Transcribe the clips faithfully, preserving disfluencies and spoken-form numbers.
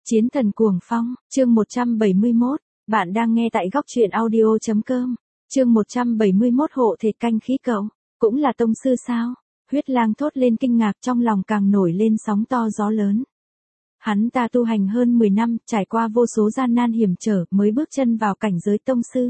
Chiến thần cuồng phong, chương một trăm bảy mươi mốt, bạn đang nghe tại góc truyện audio chấm com, chương một trăm bảy mươi mốt hộ thể canh khí cậu, cũng là tông sư sao? Huyết Lang thốt lên kinh ngạc, trong lòng càng nổi lên sóng to gió lớn. Hắn ta tu hành hơn mười năm, trải qua vô số gian nan hiểm trở mới bước chân vào cảnh giới tông sư.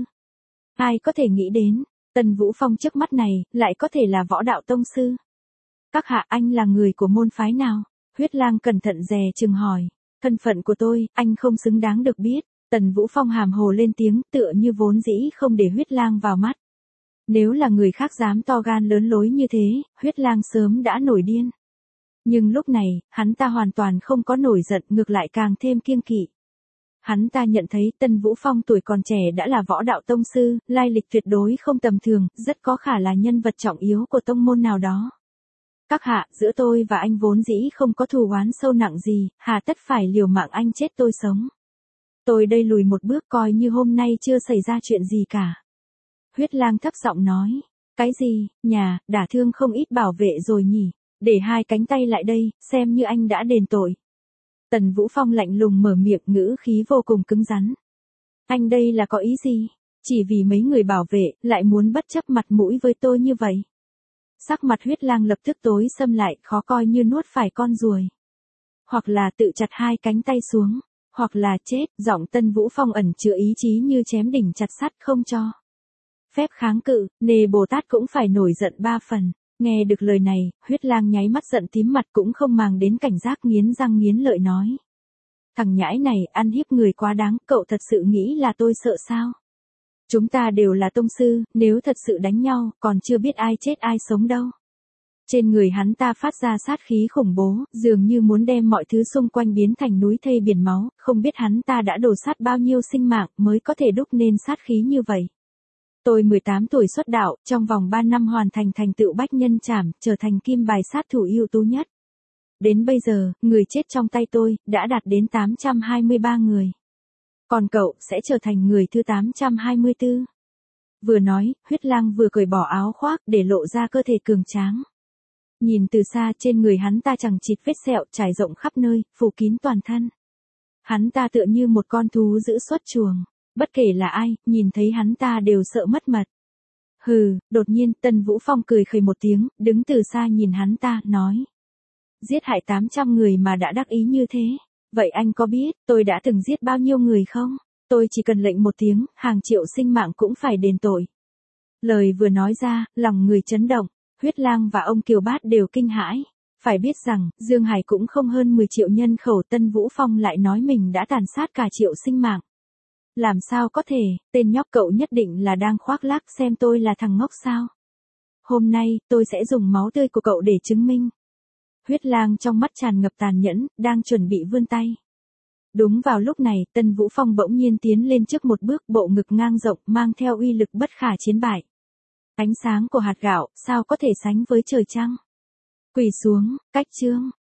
Ai có thể nghĩ đến, Tần Vũ Phong trước mắt này, lại có thể là võ đạo tông sư. Các hạ, anh là người của môn phái nào? Huyết Lang cẩn thận dè chừng hỏi. Thân phận của tôi, anh không xứng đáng được biết. Tần Vũ Phong hàm hồ lên tiếng, tựa như vốn dĩ không để Huyết Lang vào mắt. Nếu là người khác dám to gan lớn lối như thế, Huyết Lang sớm đã nổi điên. Nhưng lúc này, hắn ta hoàn toàn không có nổi giận, ngược lại càng thêm kiêng kỵ. Hắn ta nhận thấy Tần Vũ Phong tuổi còn trẻ đã là võ đạo tông sư, lai lịch tuyệt đối không tầm thường, rất có khả là nhân vật trọng yếu của tông môn nào đó. Các hạ, giữa tôi và anh vốn dĩ không có thù oán sâu nặng gì, hà tất phải liều mạng anh chết tôi sống. Tôi đây lùi một bước coi như hôm nay chưa xảy ra chuyện gì cả. Huyết Lang thấp giọng nói, cái gì, nhà, đả thương không ít bảo vệ rồi nhỉ, để hai cánh tay lại đây, xem như anh đã đền tội. Tần Vũ Phong lạnh lùng mở miệng, ngữ khí vô cùng cứng rắn. Anh đây là có ý gì? Chỉ vì mấy người bảo vệ, lại muốn bất chấp mặt mũi với tôi như vậy. Sắc mặt Huyết Lang lập tức tối sầm lại, khó coi như nuốt phải con ruồi. Hoặc là tự chặt hai cánh tay xuống, hoặc là chết, giọng Tần Vũ Phong ẩn chứa ý chí như chém đỉnh chặt sắt, không cho phép kháng cự, nề Bồ Tát cũng phải nổi giận ba phần. Nghe được lời này, Huyết Lang nháy mắt giận tím mặt, cũng không màng đến cảnh giác, nghiến răng nghiến lợi nói. Thằng nhãi này ăn hiếp người quá đáng, cậu thật sự nghĩ là tôi sợ sao? Chúng ta đều là tông sư, nếu thật sự đánh nhau, còn chưa biết ai chết ai sống đâu. Trên người hắn ta phát ra sát khí khủng bố, dường như muốn đem mọi thứ xung quanh biến thành núi thây biển máu, không biết hắn ta đã đổ sát bao nhiêu sinh mạng mới có thể đúc nên sát khí như vậy. Tôi mười tám tuổi xuất đạo, trong vòng ba năm hoàn thành thành tựu bách nhân trảm, trở thành kim bài sát thủ ưu tú nhất. Đến bây giờ, người chết trong tay tôi, đã đạt đến tám trăm hai mươi ba người. Còn cậu, sẽ trở thành người thứ tám trăm hai mươi tư. Vừa nói, Huyết Lang vừa cởi bỏ áo khoác, để lộ ra cơ thể cường tráng. Nhìn từ xa, trên người hắn ta chẳng chịt vết sẹo, trải rộng khắp nơi, phủ kín toàn thân. Hắn ta tựa như một con thú giữ xuất chuồng. Bất kể là ai, nhìn thấy hắn ta đều sợ mất mật. Hừ, đột nhiên, Tần Vũ Phong cười khẩy một tiếng, đứng từ xa nhìn hắn ta, nói. Giết hại tám trăm người mà đã đắc ý như thế. Vậy anh có biết, tôi đã từng giết bao nhiêu người không? Tôi chỉ cần lệnh một tiếng, hàng triệu sinh mạng cũng phải đền tội. Lời vừa nói ra, lòng người chấn động, Huyết Lang và ông Kiều Bát đều kinh hãi. Phải biết rằng, Dương Hải cũng không hơn mười triệu nhân khẩu, Tần Vũ Phong lại nói mình đã tàn sát cả triệu sinh mạng. Làm sao có thể, tên nhóc cậu nhất định là đang khoác lác xem tôi là thằng ngốc sao? Hôm nay, tôi sẽ dùng máu tươi của cậu để chứng minh. Huyết Lang trong mắt tràn ngập tàn nhẫn, đang chuẩn bị vươn tay. Đúng vào lúc này, Tần Vũ Phong bỗng nhiên tiến lên trước một bước, bộ ngực ngang rộng, mang theo uy lực bất khả chiến bại. Ánh sáng của hạt gạo, sao có thể sánh với trời trăng? Quỳ xuống, cách chương,